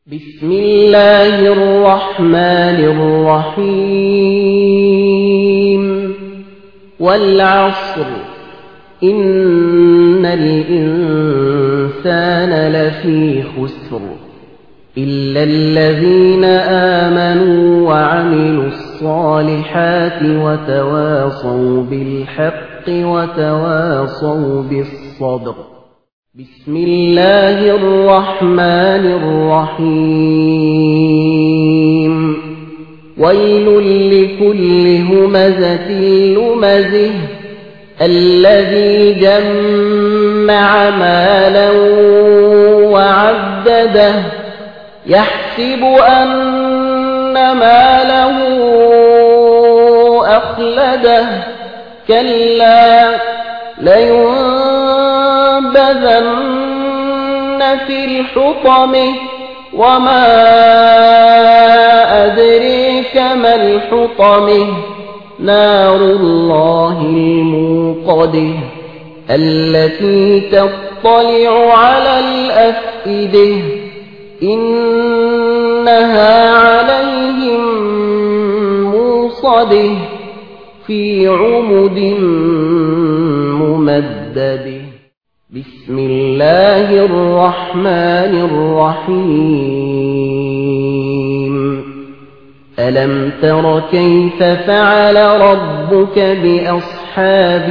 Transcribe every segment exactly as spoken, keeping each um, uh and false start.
بسم الله الرحمن الرحيم والعصر إن الإنسان لفي خسر إلا الذين آمنوا وعملوا الصالحات وتواصوا بالحق وتواصوا بالصبر. بسم الله الرحمن الرحيم ويل لكل همزة لمزه الذي جمع مالا وعدده يحسب أن ماله أخلده كلا لينبذن في الحطمة وما أدريك ما الحطمة نار الله الموقدة التي تطلع على الأفئدة إنها عليهم موصدة في عمد ممددة. بسم الله الرحمن الرحيم ألم تر كيف فعل ربك بأصحاب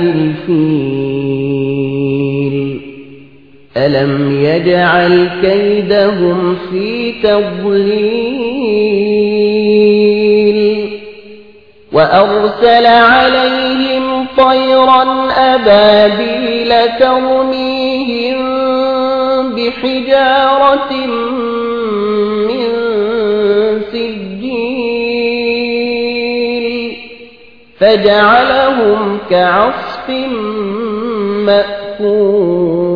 الفيل ألم يجعل كيدهم في تضليل وأرسل عليهم طيرا أبابيل ترميهم بحجارة من سجيل فجعلهم كعصف مأكول.